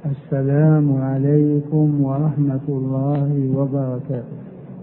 السلام عليكم ورحمة الله وبركاته.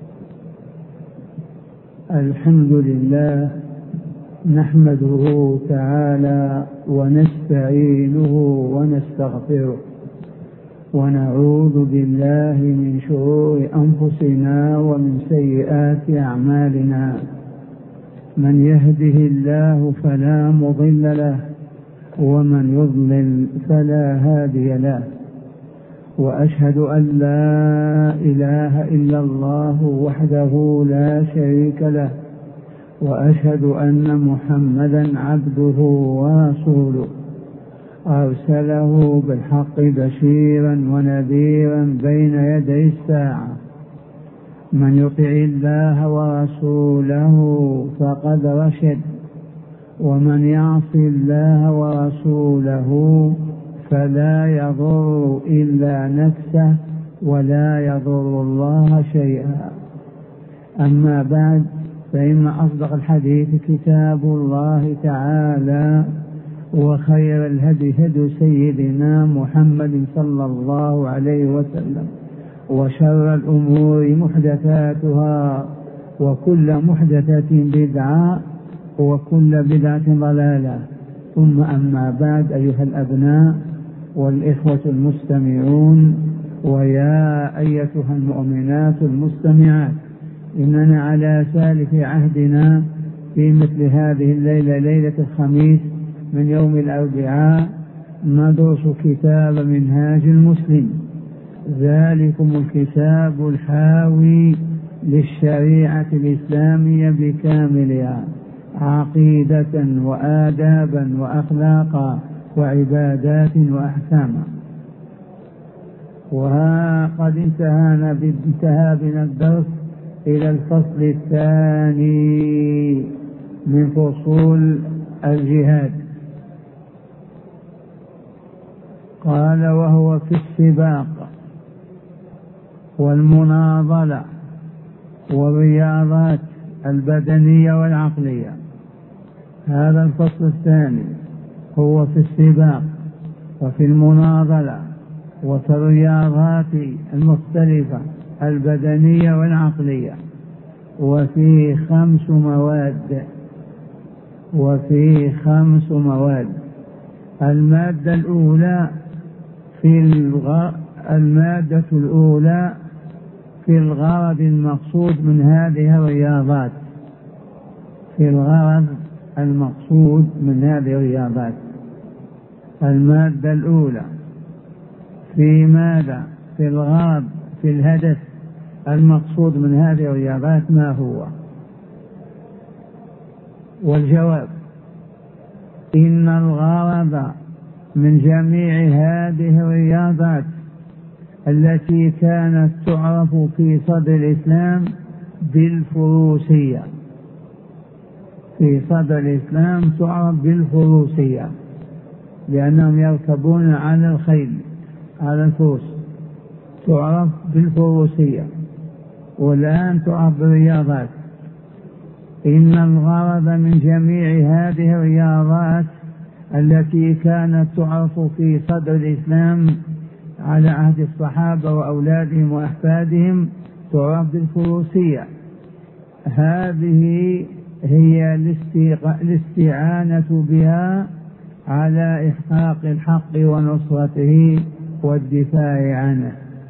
الحمد لله نحمده تعالى ونستعينه ونستغفره ونعوذ بالله من شرور أنفسنا ومن سيئات أعمالنا. من يهده الله فلا مضل له ومن يضلل فلا هادي له، وأشهد أن لا إله إلا الله وحده لا شريك له، وأشهد أن محمدا عبده ورسوله أرسله بالحق بشيرا ونذيرا بين يدي الساعة. من يطع الله ورسوله فقد رشد، ومن يعص الله ورسوله فلا يضر إلا نفسه ولا يضر الله شيئا. أما بعد، فإن أصدق الحديث كتاب الله تعالى، وخير الهدي هدي سيدنا محمد صلى الله عليه وسلم، وشر الأمور محدثاتها، وكل محدثة بدعة، وكل بدعة ضلالة. ثم أما بعد، أيها الأبناء والإخوة المستمعون، ويا أيتها المؤمنات المستمعات، إننا على سالف عهدنا في مثل هذه الليلة، ليلة الخميس من يوم الأربعاء، ندرس كتاب منهاج المسلم، ذلكم الكتاب الحاوي للشريعة الإسلامية بكاملها، عقيدة وآدابا وأخلاقا وعبادات وأحكاما. وقد انتهى بنا الدرس إلى الفصل الثاني من فصول الجهاد. قال: وهو في السباق والمناضلة والرياضات البدنية والعقلية. هذا الفصل الثاني هو في السباق وفي المناضلة وفي الرياضات المختلفة البدنية والعقلية، وفي خمس مواد. المادة الأولى في الغرض المقصود من هذه الرياضات. المادة الأولى في ماذا؟ في الغرض، في الهدف المقصود من هذه الرياضات ما هو؟ والجواب: إن الغرض من جميع هذه الرياضات التي كانت تعرف في صدر الإسلام بالفروسية، لأنهم يركبون على الخيل، على الفرس، تعرف بالفروسية، والآن تعرف بالرياضات. إن الغرض من جميع هذه الرياضات التي كانت تعرف في صدر الإسلام على عهد الصحابة وأولادهم وأحفادهم تعرف بالفروسية. هذه هي الاستعانة بها على إحقاق الحق ونصرته والدفاع عنه.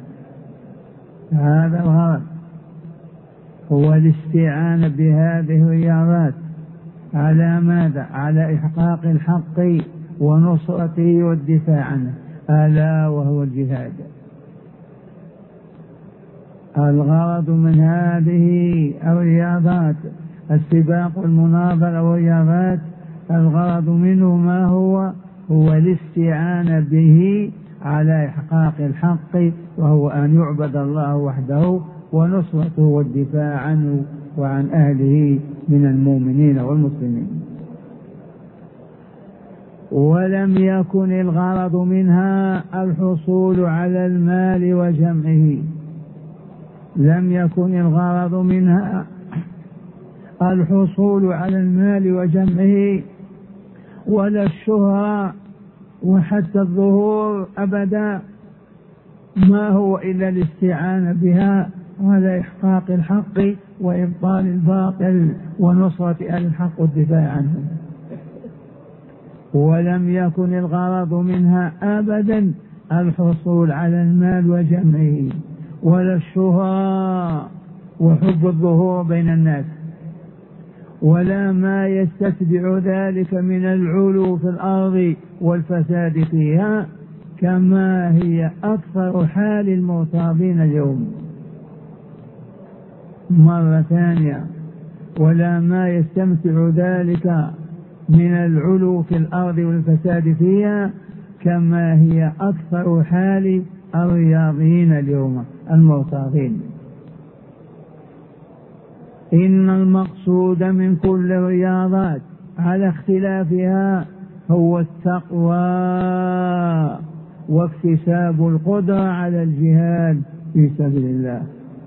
هذا الغرض، هو الاستعانة بهذه الرياضات على ماذا؟ على إحقاق الحق ونصرته والدفاع عنه، ألا وهو الجهاد. الغرض من هذه الرياضات، السباق والمناضلة والرياضات، الغرض منه ما هو؟ هو الاستعانة به على إحقاق الحق، وهو أن يعبد الله وحده، ونصرته والدفاع عنه وعن أهله من المؤمنين والمسلمين. ولم يكن الغرض منها الحصول على المال وجمعه. لم يكن الغرض منها الحصول على المال وجمعه، ولا الشهرة وحتى الظهور أبدا، ما هو إلا الاستعانة بها على إحقاق الحق وإبطال الباطل ونصرة أهل الحق والدفاع عنهم. ولم يكن الغرض منها أبدا الحصول على المال وجمعه، ولا الشهرة وحب الظهور بين الناس، ولا ما يستتبع ذلك من العلو في الأرض والفساد فيها، كما هي أكثر حال المغتابين اليوم. مرة ثانية، ولا ما يستمتع ذلك من العلو في الأرض والفساد فيها، كما هي أكثر حال الرياضيين اليوم المغتابين. إن المقصود من كل الرياضات على اختلافها هو التقوى واكتساب القدرة على الجهاد في سبيل الله.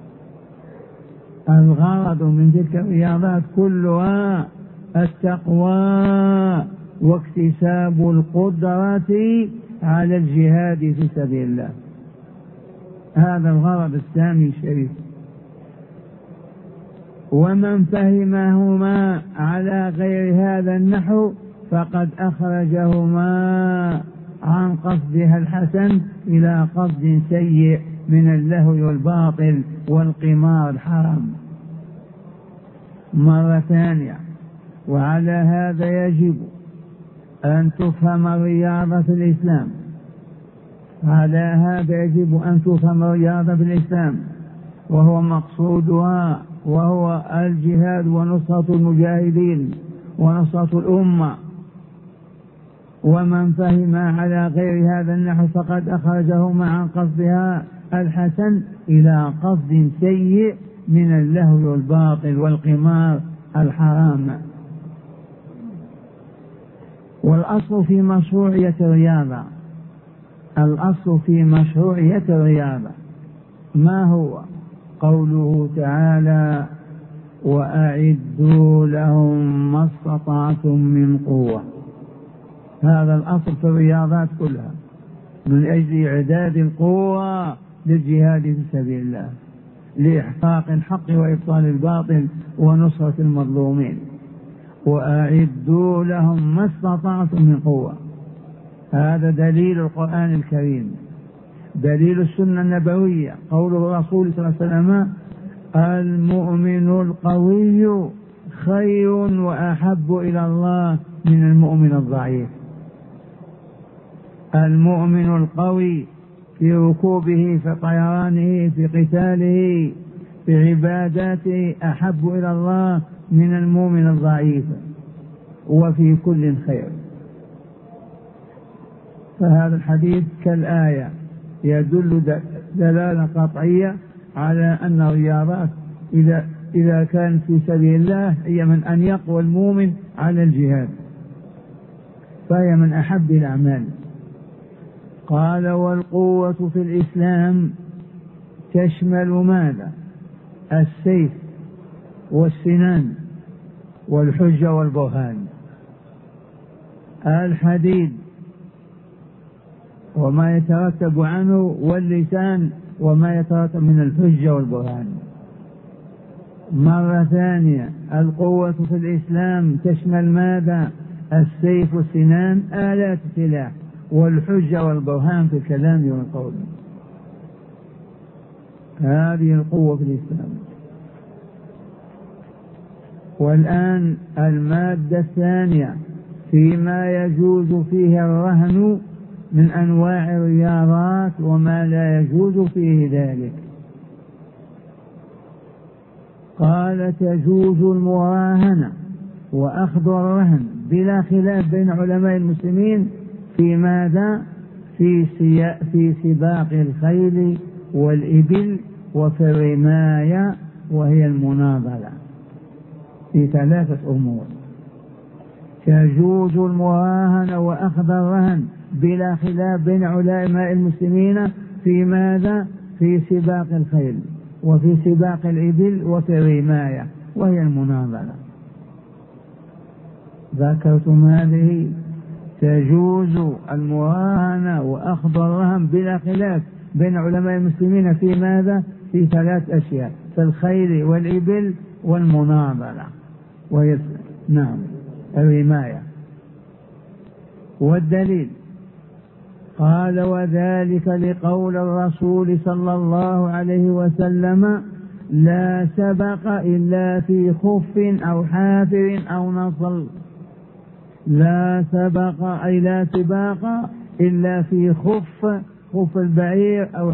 الغرض من تلك الرياضات كلها التقوى واكتساب القدرة على الجهاد في سبيل الله. هذا الغرض السامي الشريف. ومن فهمهما على غير هذا النحو فقد أخرجهما عن قصدها الحسن إلى قصد سيء من اللهو والباطل والقمار الحرام. مرة ثانية، وعلى هذا يجب أن تفهم الرياضة في الإسلام. على هذا يجب أن تفهم الرياضة في الإسلام، وهو مقصودها وهو الجهاد ونصرة المجاهدين ونصرة الأمة. ومن فهم على غير هذا النحو فقد أخرجهما عن قصدها الحسن إلى قصد سيء من اللهو والباطل والقمار الحرام. والأصل في مشروعية الرياضة، الأصل في مشروعية الرياضة ما هو؟ قوله تعالى: وأعدوا لهم ما استطعتم من قوة. هذا الأصل في الرياضات كلها، من أجل إعداد القوة للجهاد في سبيل الله، لإحقاق الحق وإبطال الباطل ونصرة المظلومين. وأعدوا لهم ما استطعتم من قوة، هذا دليل القرآن الكريم، دليل السنة النبوية، قول الرسول صلى الله عليه وسلم: المؤمن القوي خير وأحب إلى الله من المؤمن الضعيف. المؤمن القوي في ركوبه، في طيرانه، في قتاله، في عباداته أحب إلى الله من المؤمن الضعيف، وفي كل خير. فهذا الحديث كالآية يدل دلالة قطعية على أن الرياضات إذا كانت في سبيل الله هي من أن يقوى المؤمن على الجهاد، فهي من أحب الأعمال. قال: والقوة في الإسلام تشمل ماذا؟ السيف والسنان والحجة والبرهان، الحديد وما يترتب عنه، واللسان وما يترتب من الحجة والبرهان. مرة ثانية، القوة في الإسلام تشمل ماذا؟ السيف والسنان، آلات السلاح، والحجة والبرهان في الكلام والقول. هذه القوة في الإسلام. والآن المادة الثانية فيما يجوز فيه الرهن من أنواع الرياضات وما لا يجوز فيه ذلك. قال: تجوز المراهنة وأخذ الرهن بلا خلاف بين علماء المسلمين في ماذا؟ في سباق الخيل والإبل وفي الرماية وهي المناضلة، في 3 أمور. تجوز المراهنة وأخذ الرهن بلا خلاف بين علماء المسلمين في ماذا؟ في سباق الخيل وفي سباق الإبل وفي الرماية وهي المناضلة. ذكرتم هذه. تجوز المراهنة وأخذ الرهن بلا خلاف بين علماء المسلمين في ماذا؟ في 3 أشياء: في الخيل والإبل والمناظرة نعم الرماية. والدليل قال: وذلك لقول الرسول صلى الله عليه وسلم: لا سبق إلا في خف أو حافر أو نصل. لا سبق أي لا سباق إلا في خف البعير أو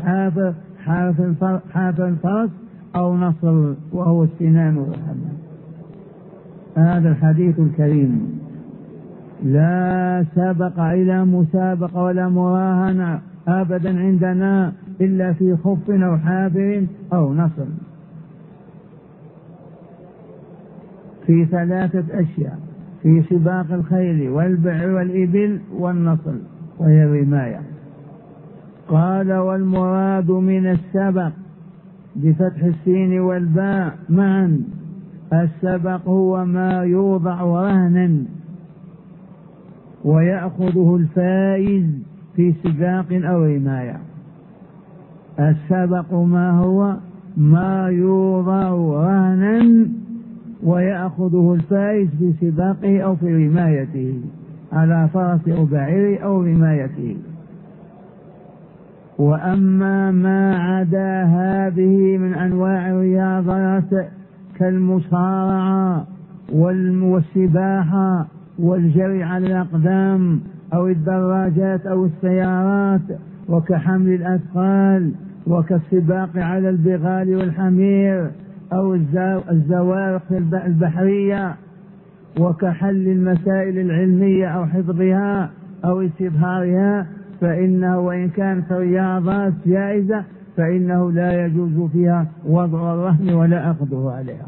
حافر الفرس أو نصل وهو السنان والحمام. هذا الحديث الكريم: لا سبق إلى مسابقة ولا مراهنة أبدا عندنا إلا في خف أو حافر أو نصل، في 3 أشياء: في سباق الخيل والبعر والإبل والنصل وهي الرماية. قال: والمراد من السبق بفتح السين والباء معا، السبق هو ما يوضع رهنا ويأخذه الفائز في سباق أو رماية. السبق ما هو؟ ما يوضع رهنا ويأخذه الفائز في سباقه أو في رمايته على فرس أو بعير أو رمايته. وأما ما عدا هذه من أنواع الرياضات كالمصارعة والسباحة والجري على الأقدام أو الدراجات أو السيارات وكحمل الأثقال وكالسباق على البغال والحمير أو الزوارق البحرية وكحل المسائل العلمية أو حفظها أو استظهارها، فإنه وإن كانت رياضات جائزة فإنه لا يجوز فيها وضع الرهن ولا أخذه عليها.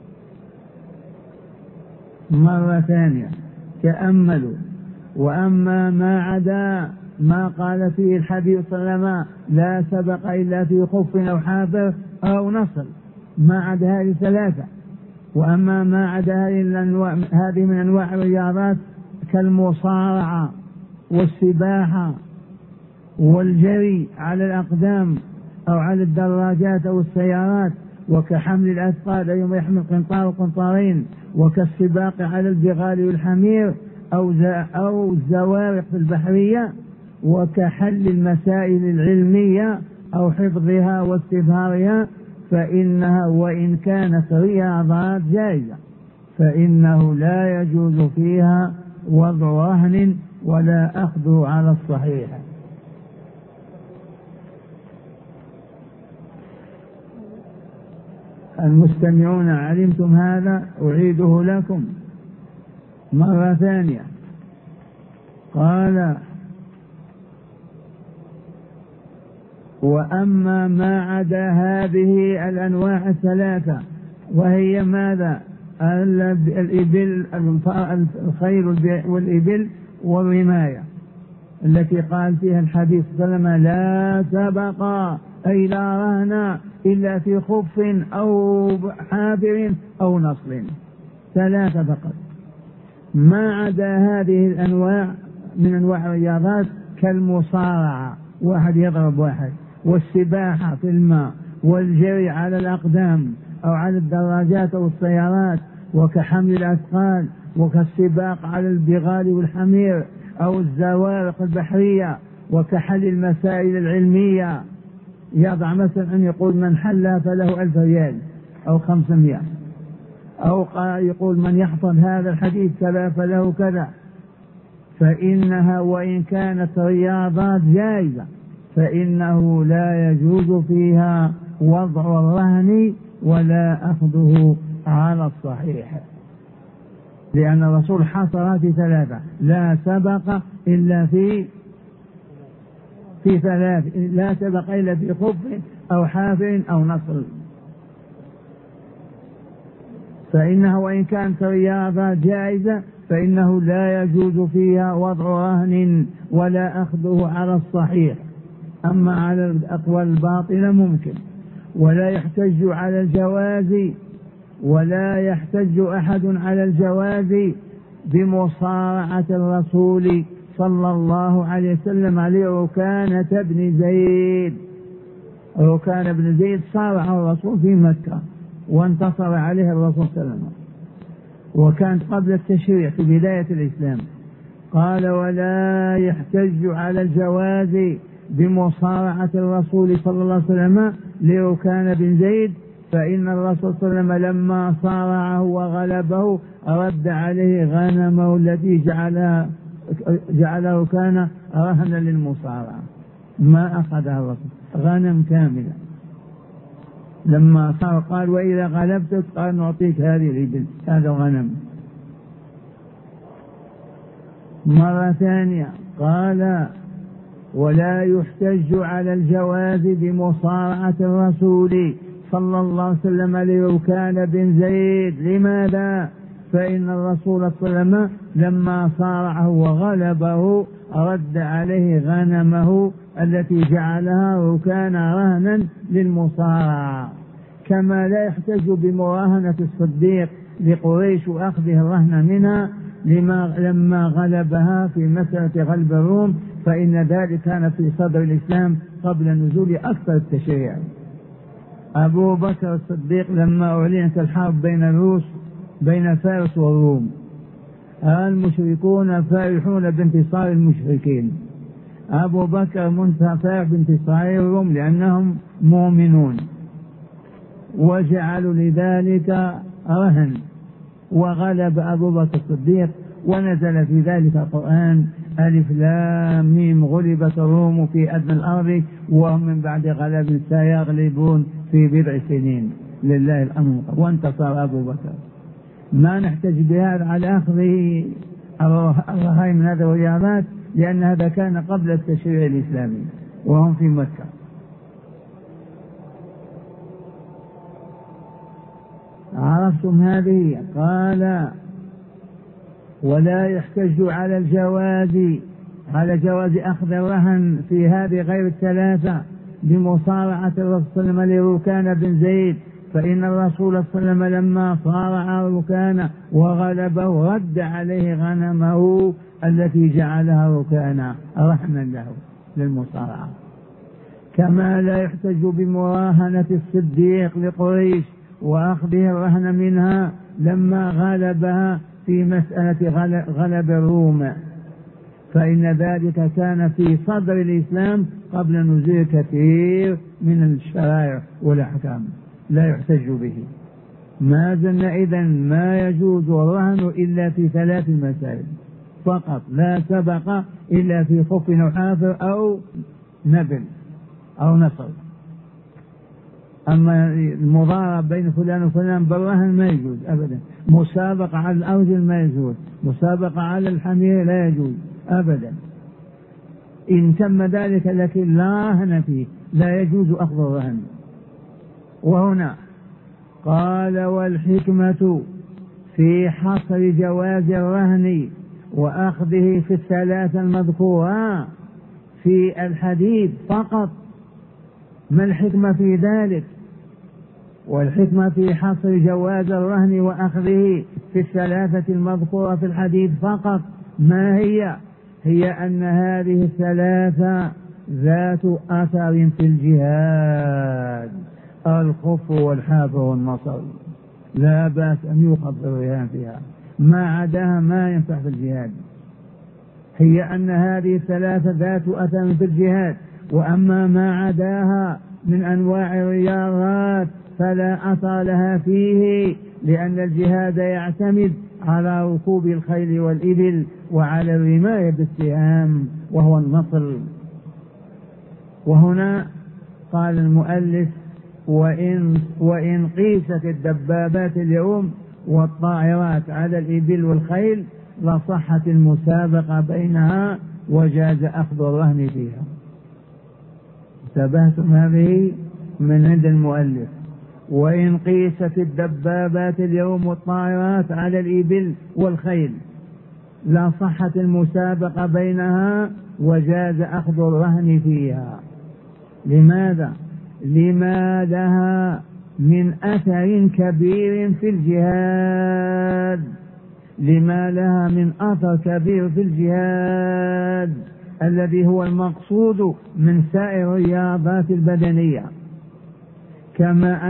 مرة ثانية تأملوا: وأما ما عدا ما قال فيه الحديث صلى الله عليه وسلم: لا سبق إلا في خف أو حافر أو نصل، ما عدا هذه 3. وأما ما عدا هذه من أنواع الرياضات كالمصارعة والسباحة والجري على الأقدام أو على الدراجات أو السيارات وكحمل الأثقال أي يحمل قنطار وقنطارين وكالسباق على البغال والحمير أو الزوارق البحرية وكحل المسائل العلمية أو حفظها واستظهارها، فإنها وإن كانت رياضات جائزة فإنه لا يجوز فيها وضع رهن ولا أخذه على الصحيح. المستمعون علمتم هذا، أعيده لكم مرة ثانية. قال: وأما ما عدا هذه الأنواع 3 وهي ماذا؟ الإبل، الخيل والإبل والرماية التي قال فيها الحديث صلى الله عليه وسلم: لا سبق أي لا رهن إلا في خف أو حافر أو نصل، 3 فقط. ما عدا هذه الأنواع من أنواع الرياضات كالمصارعة، واحد يضرب واحد، والسباحة في الماء، والجري على الأقدام أو على الدراجات أو السيارات، وكحمل الأثقال، وكالسباق على البغال والحمير أو الزوارق البحرية، وكحل المسائل العلمية. يضع مثلا أن يقول: من حل فله 1000 ريال أو 500، أو يقول: من يحفظ هذا الحديث كذا فله كذا. فإنها وإن كانت رياضات جائزة فإنه لا يجوز فيها وضع الرهن ولا أخذه على الصحيح، لأن الرسول حصرها في 3: لا سبق إلا في 3، لا سبق إلا في خف أو حافر أو نصل. فإنها وإن كانت رياضة جائزة فإنه لا يجوز فيها وضع رهن ولا أخذه على الصحيح. أما على الأقوال الباطلة ممكن. ولا يحتج على الجواز، ولا يحتج أحد على الجواز بمصارعة الرسول صلى الله عليه وسلم لعكانة بن زيد ركان بن زيد صارع الرسول في مكة وانتصر عليه الرسول صلى الله عليه وسلم، وكانت قبل التشريع في بداية الإسلام. قال: ولا يحتج على الجواز بمصارعة الرسول صلى الله عليه وسلم لركان بن زيد، فإن الرسول صلى الله عليه وسلم لما صارعه وغلبه رد عليه غنمه التي جعله كان رهنا للمصارعة، ما أخذها الرسول، غنم كاملة. لما صار قال: وإذا غلبتك قال: نعطيك هذه الإبل، هذا غنم. مرة ثانية قال: ولا يحتج على الجواز بمصارعة الرسول صلى الله عليه وسلم لركان بن زيد. لماذا؟ فإن الرسول صلى الله عليه وسلم لما صارعه وغلبه رد عليه غنمه التي جعلها ركان رهنا للمصارعة، كما لا يحتج بمراهنة الصديق لقريش وأخذه الرهن منها لما غلبها في مسألة غلب الروم، فإن ذلك كان في صدر الإسلام قبل نزول أكثر التشريع. أبو بكر الصديق لما أعلنت الحرب بين فارس والروم، المشركون فارحون بانتصار المشركين، أبو بكر فرح بانتصار الروم لأنهم مؤمنون، وجعلوا لذلك رهن، وغلب أبو بكر الصديق، ونزل في ذلك القرآن: ألف لام ميم غلبت الروم في أدنى الأرض وهم من بعد غلب سيغلبون في بضع سنين لله الأمر، وانتصر أبو بكر. ما نحتج بهذا على أخذه الرهائن من هذه الرياضات، لأن هذا كان قبل التشريع الإسلامي وهم في مكة. عرفتم هذه؟ قال: ولا يحتج على جواز أخذ الرهن في هذه غير الثلاثة بمصارعة الرسول صلى الله عليه وسلم لركان بن زيد، فإن الرسول صلى الله عليه وسلم لما صارع ركان وغلبه رد عليه غنمه التي جعلها ركانا رهنا له للمصارعة، كما لا يحتج بمراهنة الصديق لقريش وأخذه الرهن منها لما غلبها في مسألة غلب الروم، فإن ذلك كان في صدر الإسلام قبل نزول كثير من الشرائع والأحكام، لا يحتج به. ما زلنا إذن ما يجوز الرهن إلا في 3 مسائل فقط، لا سبق إلا في خف أو حافر أو نبل أو نصر. أما المضارب بين فلان وفلان بالرهن ما يجوز أبدا، مسابقة على الأرجل ما يجوز، مسابقة على الحمير لا يجوز أبدا، إن تم ذلك، لكن لا رهن فيه، لا يجوز أخذ الرهن. وهنا قال: والحكمة في حصر جواز الرهن وأخذه في 3 المذكورة في الحديث فقط. ما الحكمة في ذلك؟ والحكمة في حصر جواز الرهن وأخذه في 3 المذكورة في الحديث فقط ما هي؟ هي أن هذه 3 ذات أثر في الجهاد، الخف والحافر والنصر، لا بأس أن يوقف الرهان فيها، ما عداها ما ينفع في الجهاد. هي أن هذه 3 ذات أثر في الجهاد، وأما ما عداها من أنواع الرياضات فلا أثر لها فيه، لأن الجهاد يعتمد على ركوب الخيل والإبل وعلى الرماية بالسهام وهو النصر. وهنا قال المؤلف: وإن قيست الدبابات اليوم والطائرات على الإبل والخيل لصحت المسابقة بينها وجاز أخذ الرهن فيها. انتبهتم؟ هذه من عند المؤلف: وإن قيست الدبابات اليوم والطائرات على الإبل والخيل لصحت المسابقة بينها وجاز أخذ الرهن فيها. لماذا؟ لما لها من أثر كبير في الجهاد، لما لها من أثر كبير في الجهاد الذي هو المقصود من سائر الرياضات البدنية، كما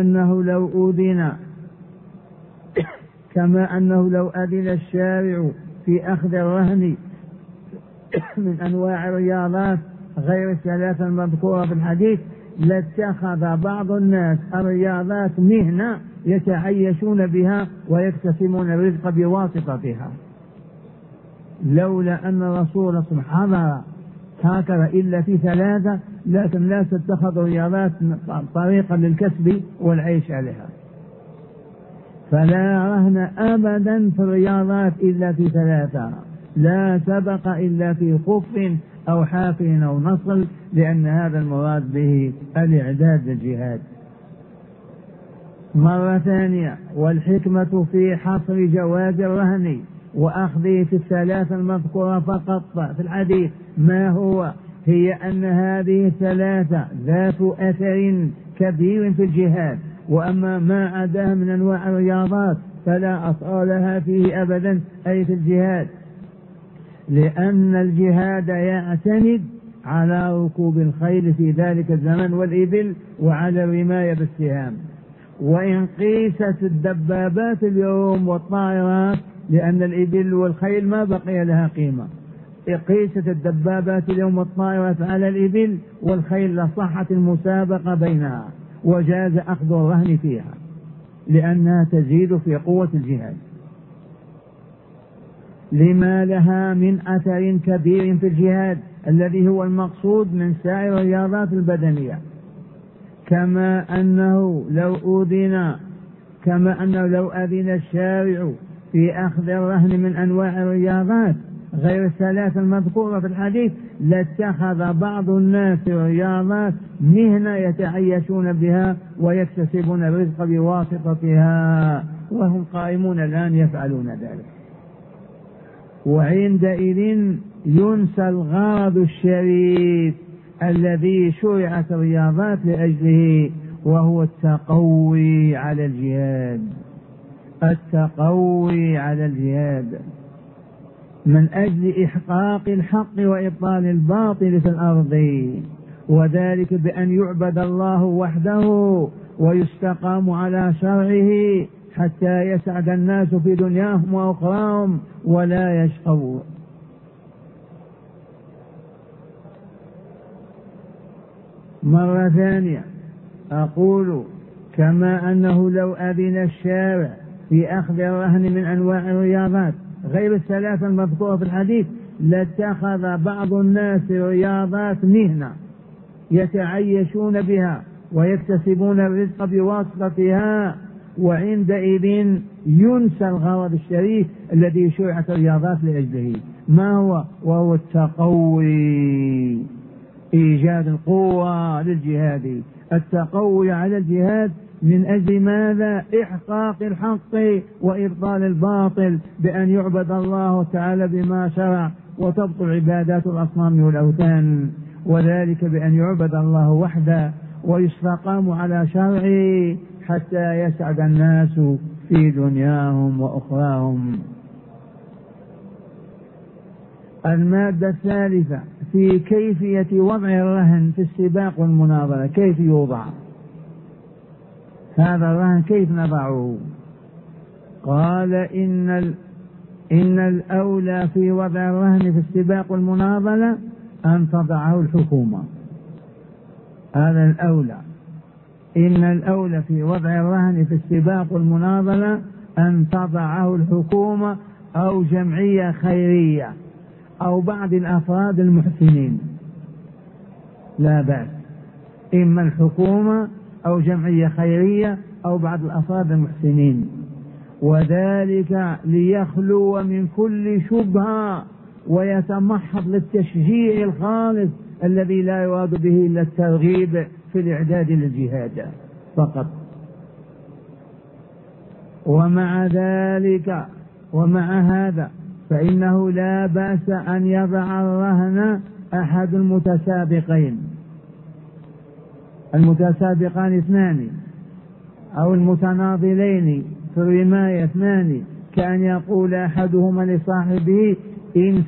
أنه لو أذن الشارع في أخذ الرهن من أنواع الرياضات غير الثلاثة المذكورة في الحديث لاتخذ بعض الناس الرياضات مهنة يتعيشون بها ويكتسبون الرزق بواسطتها. لولا أن الرسول حضر هكذا إلا في ثلاثة، لكن لا تتخذ الرياضات طريقا للكسب والعيش عليها. فلا رهن أبدا في الرياضات إلا في ثلاثة: لا سبق إلا في خف أو حافل أو نصل، لأن هذا المراد به الإعداد للجهاد. مرة ثانية: والحكمة في حصر جواز الرهن وأخذه في الثلاثة المذكورة فقط في الحديث ما هو؟ هي أن هذه الثلاثة ذات أثر كبير في الجهاد، وأما ما عداها من أنواع الرياضات فلا أثر لها فيه أبدا، أي في الجهاد، لأن الجهاد يعتمد على ركوب الخيل في ذلك الزمن والإبل، وعلى الرماية بالسهام. وإن قيست الدبابات اليوم والطائرات، لأن الإبل والخيل ما بقي لها قيمة، قيست الدبابات اليوم والطائرات على الإبل والخيل لصحت المسابقة بينها، وجاز أخذ الرهن فيها لأنها تزيد في قوة الجهاد، لما لها من أثر كبير في الجهاد الذي هو المقصود من سائر الرياضات البدنية. كما أنه لو أذن الشارع في أخذ الرهن من أنواع الرياضات غير الثلاثة المذكورة في الحديث لاتخذ بعض الناس الرياضات مهنة يتعيشون بها ويكتسبون الرزق بواسطتها، وهم قائمون الآن يفعلون ذلك. وعندئذ ينسى الغرض الشريف الذي شرعت الرياضات لأجله، وهو التقوي على الجهاد. التقوي على الجهاد من أجل إحقاق الحق وإبطال الباطل في الأرض، وذلك بأن يعبد الله وحده ويستقام على شرعه حتى يسعد الناس في دنياهم وأخراهم ولا يشقوا. مرة ثانية أقول: كما أنه لو أذن الشارع في أخذ الرهن من أنواع الرياضات غير الثلاثة المذكورة في الحديث لاتخذ بعض الناس رياضات مهنة يتعيشون بها ويكتسبون الرزق بواسطتها، وعندئذ ينسى الغرض الشريف الذي شرعت الرياضات لأجله. ما هو؟ وهو التقوي، إيجاد القوة للجهاد. التقوي على الجهاد من أجل ماذا؟ إحقاق الحق وإبطال الباطل، بأن يعبد الله تعالى بما شرع وتبطل عبادات الأصنام والأوثان، وذلك بأن يعبد الله وحده ويستقام على شرعه حتى يسعد الناس في دنياهم وأخراهم. المادة الثالثة في كيفية وضع الرهن في السباق والمناظرة. كيف يوضع هذا الرهن؟ كيف نضعه؟ قال: إن الأولى في وضع الرهن في السباق والمناظرة أن تضعه الحكومة. هذا الأولى. إن الأولى في وضع الرهن في السباق والمناظرة أن تضعه الحكومة أو جمعية خيرية أو بعض الأفراد المحسنين، لا بأس، إما الحكومة أو جمعية خيرية أو بعض الأفراد المحسنين، وذلك ليخلو من كل شبهة ويتمحض للتشجيع الخالص الذي لا يراد به إلا الترغيب في الإعداد للجهاد فقط. ومع هذا فإنه لا بأس أن يضع الرهن أحد المتسابقين. المتسابقان اثنان أو المتناضلين في الرماية اثنان، كأن يقول أحدهما لصاحبه: إن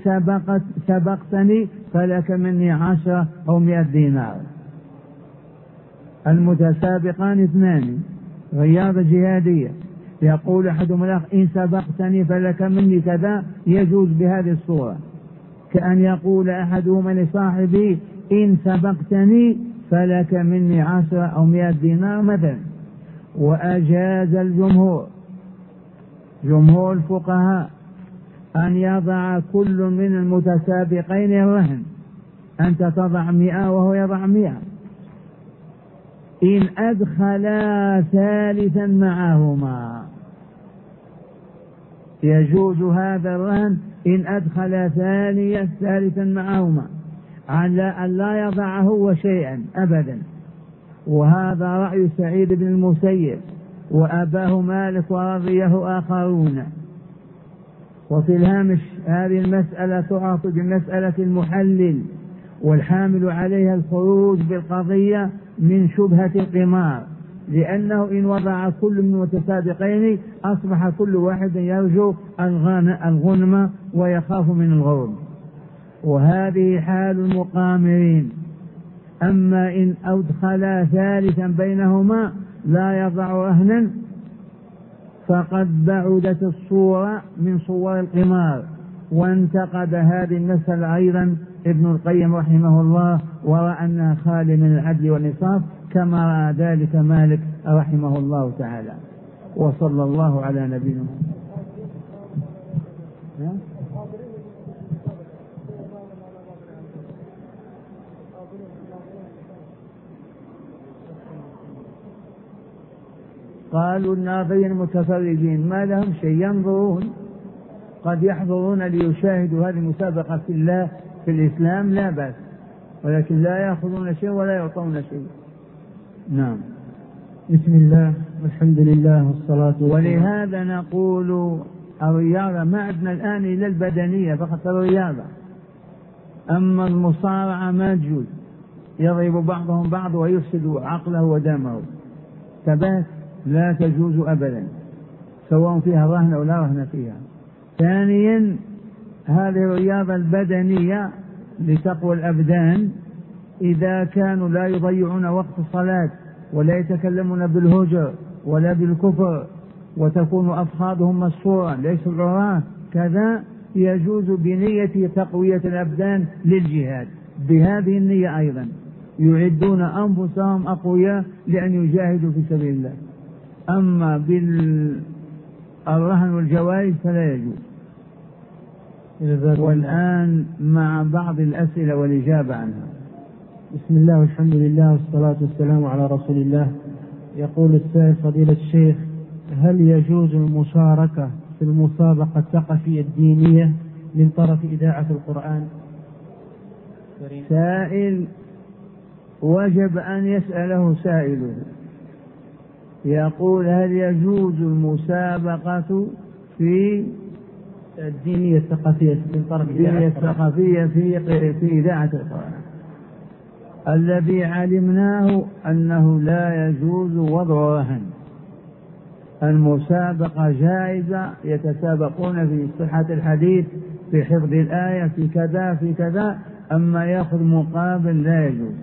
سبقتني فلك مني 10 أو 100 دينار. المتسابقان اثنان، رياضة جهادية، يقول أحدهم الآخر إن سبقتني فلك مني كذا، يجوز بهذه الصورة، كأن يقول أحدهما لصاحبه إن سبقتني فلك مني 10 أو 100 دينار مثلا. وأجاز الجمهور، جمهور الفقهاء، أن يضع كل من المتسابقين الرهن، أنت تضع 100 وهو يضع 100، إن أدخلا ثالثا معهما، يجوز هذا الرهن إن أدخل ثالثا معهما، على أن لا يضع هو شيئا أبدا. وهذا رأي سعيد بن المسيب وأباه مالك ورضيه آخرون. وفي الهامش هذه المسألة تعرف بمسألة المحلل، والحامل عليها الخروج بالقضية من شبهة القمار، لأنه إن وضع كل من المتسابقين أصبح كل واحد يرجو الغنم ويخاف من الغرم، وهذه حال المقامرين. أما إن أدخلا ثالثا بينهما لا يضع رهنا فقد بعدت الصورة من صور القمار. وانتقد هذه المسألة أيضا ابن القيم رحمه الله، ورأى أنها خالية من العدل والإنصاف، كما رأى ذلك مالك رحمه الله تعالى. وصلى الله على نبينا محمد. قالوا الناظرين المتفرجين ما لهم شيء، ينظرون، قد يحضرون ليشاهدوا هذه المسابقة في الله في الإسلام لا بأس، ولكن لا يأخذون شيء ولا يعطون شيء. نعم. بسم الله والحمد لله والصلاة والسلام. ولهذا نقول الرياضة ما عندنا الآن إلا البدنية فقط الرياضة، أما المصارعة ما تجوز، يضرب بعضهم بعض ويفسد عقله ودمه، ثبات لا تجوز أبدا، سواء فيها رهن أو لا رهن فيها. ثانيا هذه الرياضة البدنية لتقوى الأبدان، إذا كانوا لا يضيعون وقت الصلاة ولا يتكلمون بالهجر ولا بالكفر وتكون أفخاذهم مسطورة ليسوا العراة كذا، يجوز بنية تقوية الأبدان للجهاد، بهذه النية أيضا يعدون أنفسهم أقوياء لأن يجاهدوا في سبيل الله. أما بالرهن والجوائز فلا يجوز. والآن مع بعض الأسئلة والإجابة عنها. بسم الله والحمد لله والصلاة والسلام على رسول الله. يقول السائل فضيلة الشيخ: هل يجوز المشاركة في المسابقة الثقافية الدينية من طرف إذاعة القرآن؟ سائل وجب أن يسأله سائله، يقول: هل يجوز المسابقة في الدينية الثقافية من طرف الدينية الثقافية في إذاعة القرآن؟ الذي علمناه أنه لا يجوز وضع رهن، المسابقة جائزة، يتسابقون في صحة الحديث، في حفظ الآية، في كذا في كذا، أما يأخذ مقابل لا يجوز،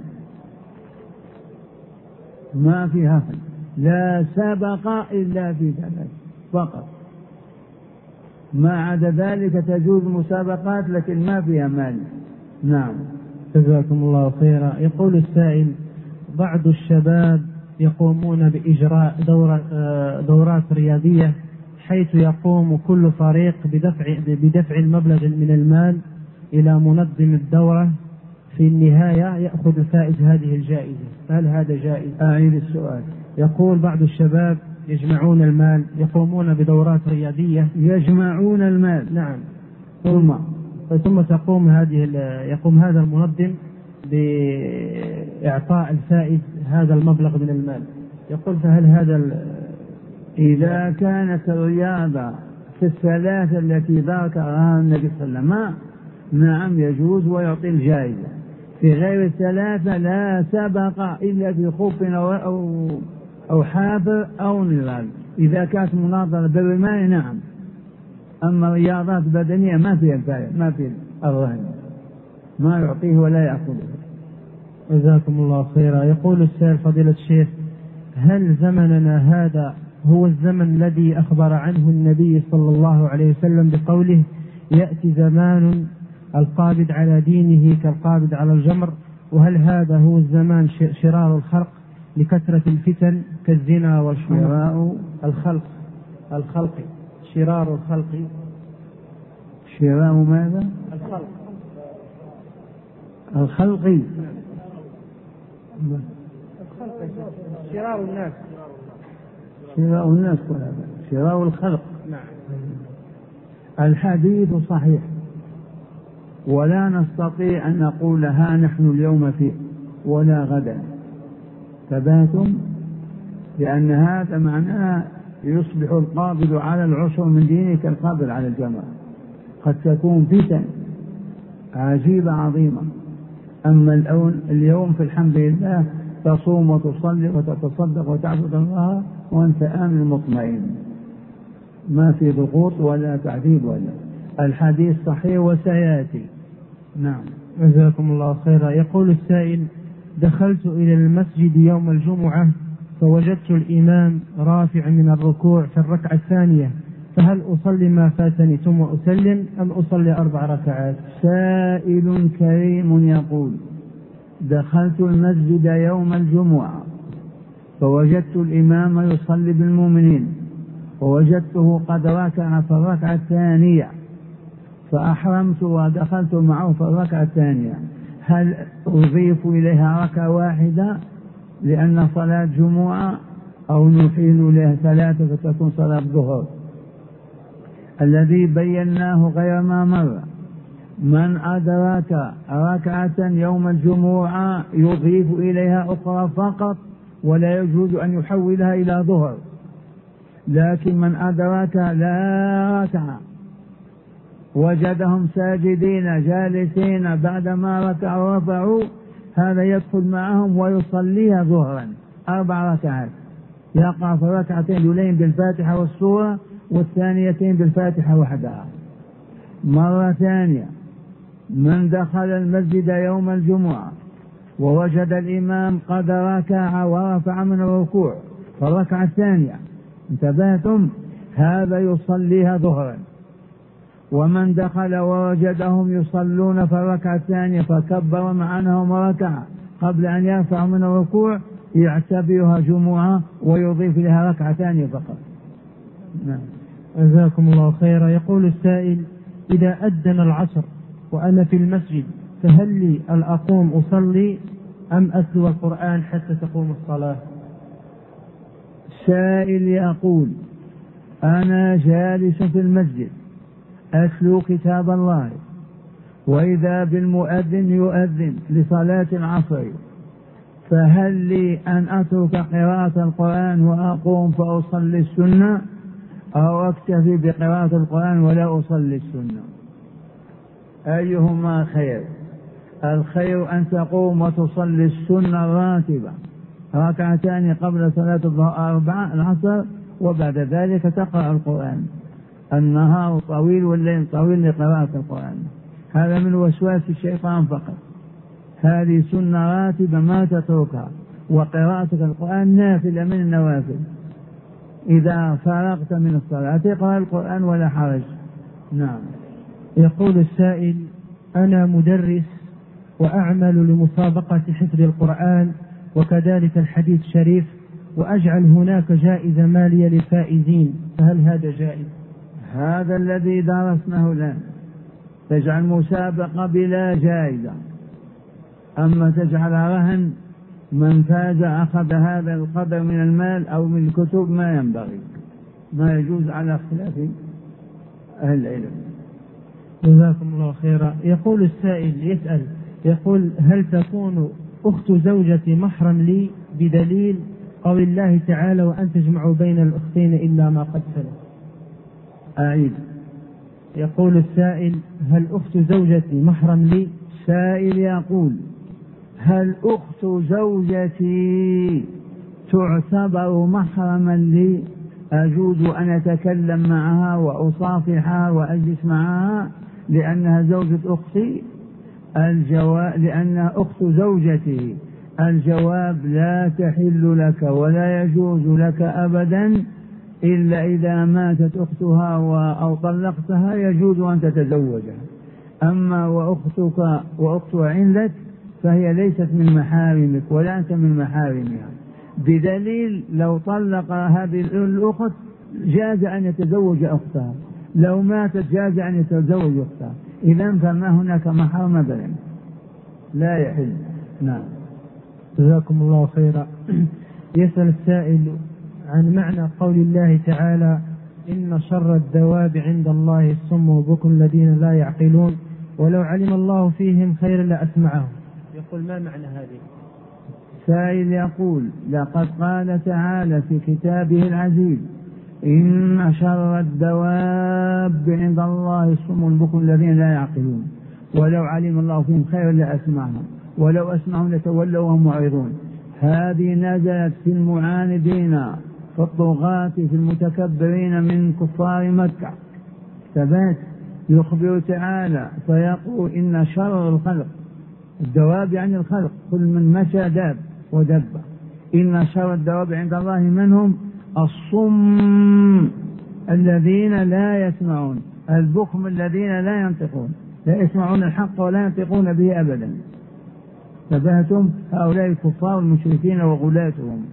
ما في هفن، لا سبق إلا في ثلاث فقط، ما عدا ذلك تجوز مسابقات لكن ما فيها مال. نعم. جزاكم الله خيرا. يقول السائل: بعض الشباب يقومون بإجراء دورات رياضية، حيث يقوم كل فريق بدفع المبلغ من المال إلى منظم الدورة، في النهاية يأخذ فائز هذه الجائزة، هل هذا جائز؟ أعيد السؤال. يقول بعض الشباب يجمعون المال، يقومون بدورات رياضية، يجمعون المال، نعم، ثم يقوم هذا المنظم بإعطاء الفائز هذا المبلغ من المال. يقول فهل هذا إذا كانت الرياضة في الثلاثة التي ذكرها النبي صلى الله عليه وسلم نعم يجوز ويعطي الجائزة، في غير الثلاثة لا سبق إلا في خوف أو حافر أو نضال. إذا كانت مناظرة بالرماية نعم، أما رياضات بدنية ما فيها الفائدة، ما فيها الرهن، ما يعطيه ولا يأخذه. جزاكم الله خيرا. يقول السائل فضيلة الشيخ: هل زمننا هذا هو الزمن الذي أخبر عنه النبي صلى الله عليه وسلم بقوله: يأتي زمان القابض على دينه كالقابض على الجمر؟ وهل هذا هو الزمان شرار الخلق لكثرة الفتن كالزنا والشراء الخلق شرار الخلق؟ شراء ماذا؟ الخلق شرار الناس. شراء الناس ولا شراء الخلق. نعم. الحديث صحيح، ولا نستطيع أن نقول ها نحن اليوم فيه ولا غدا. تباتم، لأن هذا معناه يصبح القابض على العشر من دينه كالقابض على الجمر. قد تكون فتن عجيبة عظيمة. أما اليوم في الحمد لله تصوم وتصلي وتتصدق وتعبد الله وأنت آمن مطمئن، ما في ضغوط ولا تعذيب ولا. الحديث صحيح وسيأتي. نعم. جزاكم الله خيرا. يقول السائل: دخلت إلى المسجد يوم الجمعة فوجدت الإمام رافع من الركوع في الركعة الثانية، فهل أصلي ما فاتني ثم أسلم أم أصلي 4 ركعات؟ سائل كريم يقول: دخلت المسجد يوم الجمعة فوجدت الإمام يصلي بالمؤمنين ووجدته قد ركع في الركعة الثانية، فأحرمت ودخلت معه في الركعة الثانية، هل أضيف إليها ركعة واحدة لأن صلاة جمعة أو نحيل إليها 3 فتكون صلاة ظهر؟ الذي بيناه غير ما مر: من أدرك ركعة يوم الجمعة يضيف إليها أخرى فقط ولا يجوز أن يحولها إلى ظهر. لكن من أدرك لا ركعة وجدهم ساجدين جالسين بعدما ركعوا ورفعوا، هذا يدخل معهم ويصليها ظهرا 4 ركعات، يقع في الركعتين الأولين بالفاتحة والسورة والثانيتين بالفاتحة وحدها. مرة ثانية: من دخل المسجد يوم الجمعة ووجد الإمام قد ركع ورفع من الركوع فالركعة الثانية، انتبهتم، هذا يصليها ظهرا. ومن دخل ووجدهم يصلون في الركعة الثانية فكبر معهم وركع قبل أن يرفع من الركوع يعتبرها جمعة ويضيف لها ركعة ثانية فقط. نعم. جزاكم الله خيرا. يقول السائل: إذا أذن العصر وأنا في المسجد فهل لي أن أقوم أصلي أم أتلو القرآن حتى تقوم الصلاة؟ سائل يقول: أنا جالس في المسجد أتلو كتاب الله، وإذا بالمؤذن يؤذن لصلاة العصر، فهل لي أن أترك قراءة القرآن وأقوم فأصلي السنة أو أكتفي بقراءة القرآن ولا أصلي السنة؟ أيهما خير؟ الخير أن تقوم وتصلي السنة الراتبة 2 قبل صلاة الظهر 4 العصر، وبعد ذلك تقرأ القرآن. النهار طويل والليل طويل لقراءة القرآن، هذا من وسواس الشيطان فقط. هذه سنة راتبة ما تتركها، وقراءتك القرآن نافلة من النوافل. إذا فرغت من الصلاة اقرأ القرآن ولا حرج. نعم. يقول السائل: أنا مدرس وأعمل لمسابقة حفظ القرآن وكذلك الحديث الشريف، وأجعل هناك جائزة مالية للفائزين، فهل هذا جائز؟ هذا الذي درسناه الآن، تجعل مسابقة بلا جائزة. أما تجعل رهن من فاز أخذ هذا القدر من المال أو من الكتب، ما ينبغي، ما يجوز على اختلاف أهل العلم. جزاكم الله خيرا. يقول السائل يقول: هل تكون أخت زوجتي محرم لي بدليل قول الله تعالى: وأن تجمعوا بين الأختين إلا ما قد سلف؟ أعيد. يقول السائل: هل أخت زوجتي محرم لي؟ سائل يقول: هل أخت زوجتي تعتبر محرما لي؟ أجوز أن أتكلم معها وأصافحها وأجلس معها لأنها زوجة أختي، الجواب لأنها أخت زوجته، الجواب لا تحل لك ولا يجوز لك أبدا إلا إذا ماتت أختها أو طلقتها يجوز أن تتزوجها. أما وأختها عندك فهي ليست من محارمك ولا أنت من محارمها، بدليل لو طلق هذه الأخت جاز أن يتزوج أختها، لو ماتت جاز أن يتزوج أختها، إذن فما هناك محرم أبدا، لا يحل. نعم. جزاكم الله خيرا. يسأل السائل عن معنى قول الله تعالى: إن شر الدواب عند الله الصم والبكم الذين لا يعقلون ولو علم الله فيهم خيرا لأسمعهم. يقول: ما معنى هذه؟ سائل يقول: لقد قال تعالى في كتابه العزيز: إن شر الدواب عند الله الصم والبكم الذين لا يعقلون ولو علم الله فيهم خيرا لأسمعهم ولو أسمعهم لتولوا وهم معرضون. هذه نزلت في المعاندين، في الطغاة، في المتكبرين من كفار مكة. ثبات يخبر تعالى فيقول: إن شر الخلق، الدواب يعني الخلق، كل من مشى داب ودب. إن شر الدواب عند الله من هم؟ الصم الذين لا يسمعون، البكم الذين لا ينطقون، لا يسمعون الحق ولا ينطقون به أبدا. تبهتم هؤلاء الكفار المشركين وغلاتهم.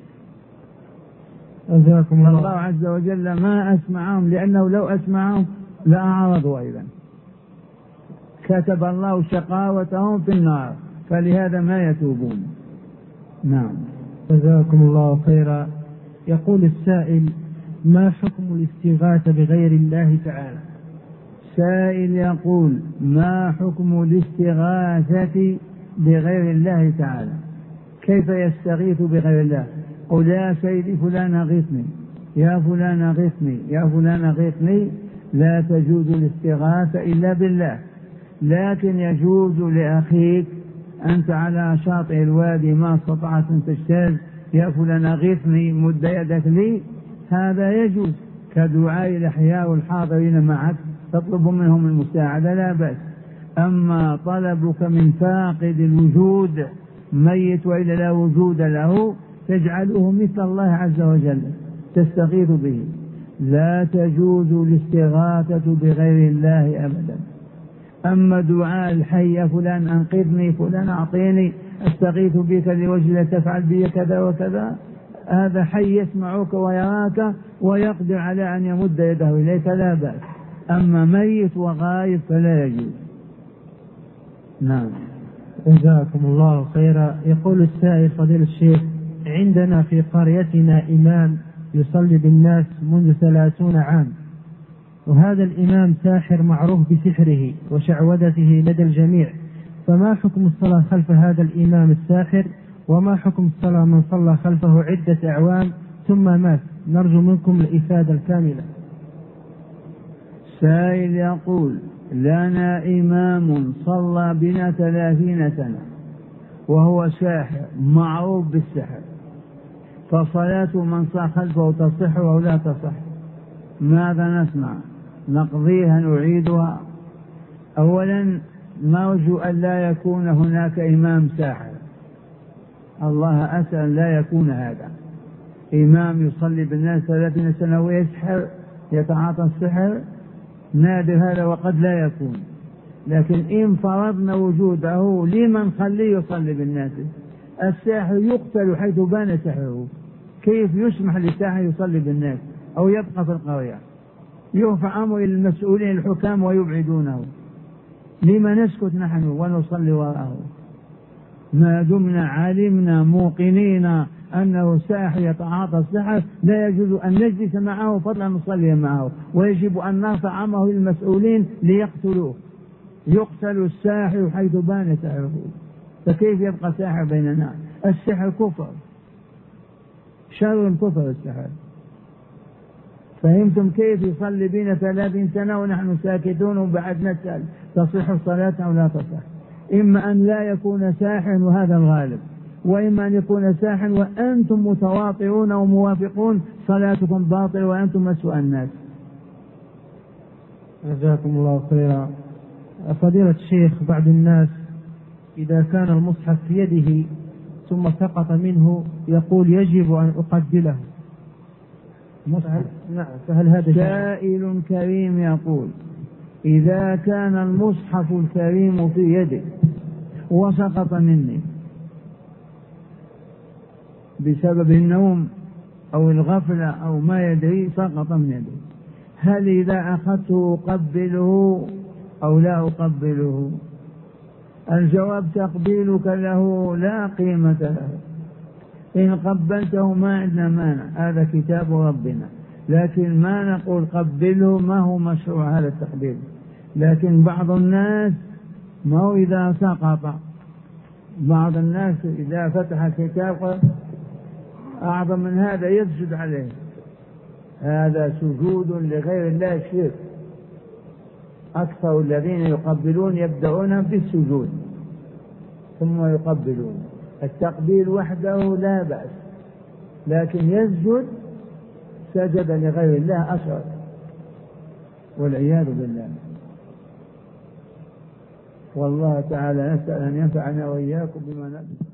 الله عز وجل ما أسمعهم، لأنه لو أسمعهم لأعرضوا أيضا، كتب الله شقاوتهم في النار، فلهذا ما يتوبون. نعم. جزاكم الله خيرا. يقول السائل: ما حكم الاستغاثة بغير الله تعالى؟ سائل يقول: ما حكم الاستغاثة بغير الله تعالى؟ كيف يستغيث بغير الله؟ قل: يا سيدي فلان أغثني، يا فلان أغثني، يا فلان أغثني. لا تجوز الاستغاثة إلا بالله، لكن يجوز لأخيك أنت على شاطئ الوادي ما استطعت أن تجتاز، يا فلان أغثني، مد يدك لي، هذا يجوز، كدعاء الأحياء والحاضرين معك تطلب منهم المساعدة، لا بأس. أما طلبك من فاقد الوجود ميت وإلا لا وجود له تجعله مثل الله عز وجل تستغيث به، لا تجوز الاستغاثة بغير الله أبدا. أما دعاء الحي: يا فلان أنقذني، فلان أعطيني، أستغيث بك لوجه الله تفعل بي كذا وكذا، هذا حي يسمعك ويراك ويقدر على أن يمد يده إليك، لا بأس. أما ميت وغائب فلا يجوز. نعم. جزاكم الله خيرا. يقول السائل: فضيلة الشيخ، عندنا في قريتنا إمام يصلي بالناس منذ 30 عام، وهذا الإمام ساحر معروف بسحره وشعوذته لدى الجميع، فما حكم الصلاة خلف هذا الإمام الساحر؟ وما حكم الصلاة من صلى خلفه عدة أعوام ثم مات؟ نرجو منكم الإفادة الكاملة. سائل يقول: لنا إمام صلى بنا 30 سنة وهو ساحر معروف بالسحر، فصلاة من صلى خلفه تصح أو لا تصح؟ ماذا نسمع؟ نقضيها نعيدها؟ أولا نرجو أن لا يكون هناك إمام ساحر، الله أسأل لا يكون هذا إمام يصلي بالناس 30 سنة ويسحر يتعاطى السحر، نادر هذا وقد لا يكون. لكن إن فرضنا وجوده لمن خليه يصلي بالناس؟ الساحر يقتل حيث بان سحره، كيف يسمح للساحر يصلي بالناس أو يبقى في القرية؟ يرفع أمر المسؤولين الحكام ويبعدونه، لما نسكت نحن ونصلي وراءه؟ ما دمنا علمنا موقنين أنه ساحر يتعاطى السحر لا يجوز أن نجلس معه فضلا نصلي معه، ويجب أن نرفع أمره للمسؤولين ليقتلوه. يقتل الساحر حيث بان سحره، فكيف يبقى ساحر بيننا؟ السحر كفر، شر كفر السحر. فهمتم كيف يصلي بنا 30 سنة ونحن ساكتون وبعد نسأل تصح الصلاة أو لا تصح؟ إما أن لا يكون ساحر وهذا الغالب، وإما أن يكون ساحر وأنتم متواطئون وموافقون، صلاتكم باطلة وأنتم مسوء الناس. جزاكم الله خيرا. فضيلة الشيخ، بعض الناس إذا كان المصحف في يده ثم سقط منه يقول يجب أن أقبله. نعم، فهل هذا سائل كريم يقول إذا كان المصحف الكريم في يدي وسقط مني بسبب النوم أو الغفلة أو ما يدري، سقط من يدي، هل إذا أخذته أقبله أو لا أقبله؟ الجواب تقبيلك له لا قيمة له. إن قبلته ما عندنا مانع، هذا كتاب ربنا، لكن ما نقول قبله، ما هو مشروع هذا التقبيل. لكن بعض الناس ما هو إذا سقط، بعض الناس إذا فتح كتاب أعظم من هذا يسجد عليه، هذا سجود لغير الله شرك. أكثر الذين يقبلون يبدأون بالسجود ثم يقبلون. التقبيل وحده لا بأس، لكن يسجد سجد لغير الله أشرك والعياذ بالله. والله تعالى نسأل أن ينفعنا وإياكم بما نسأل.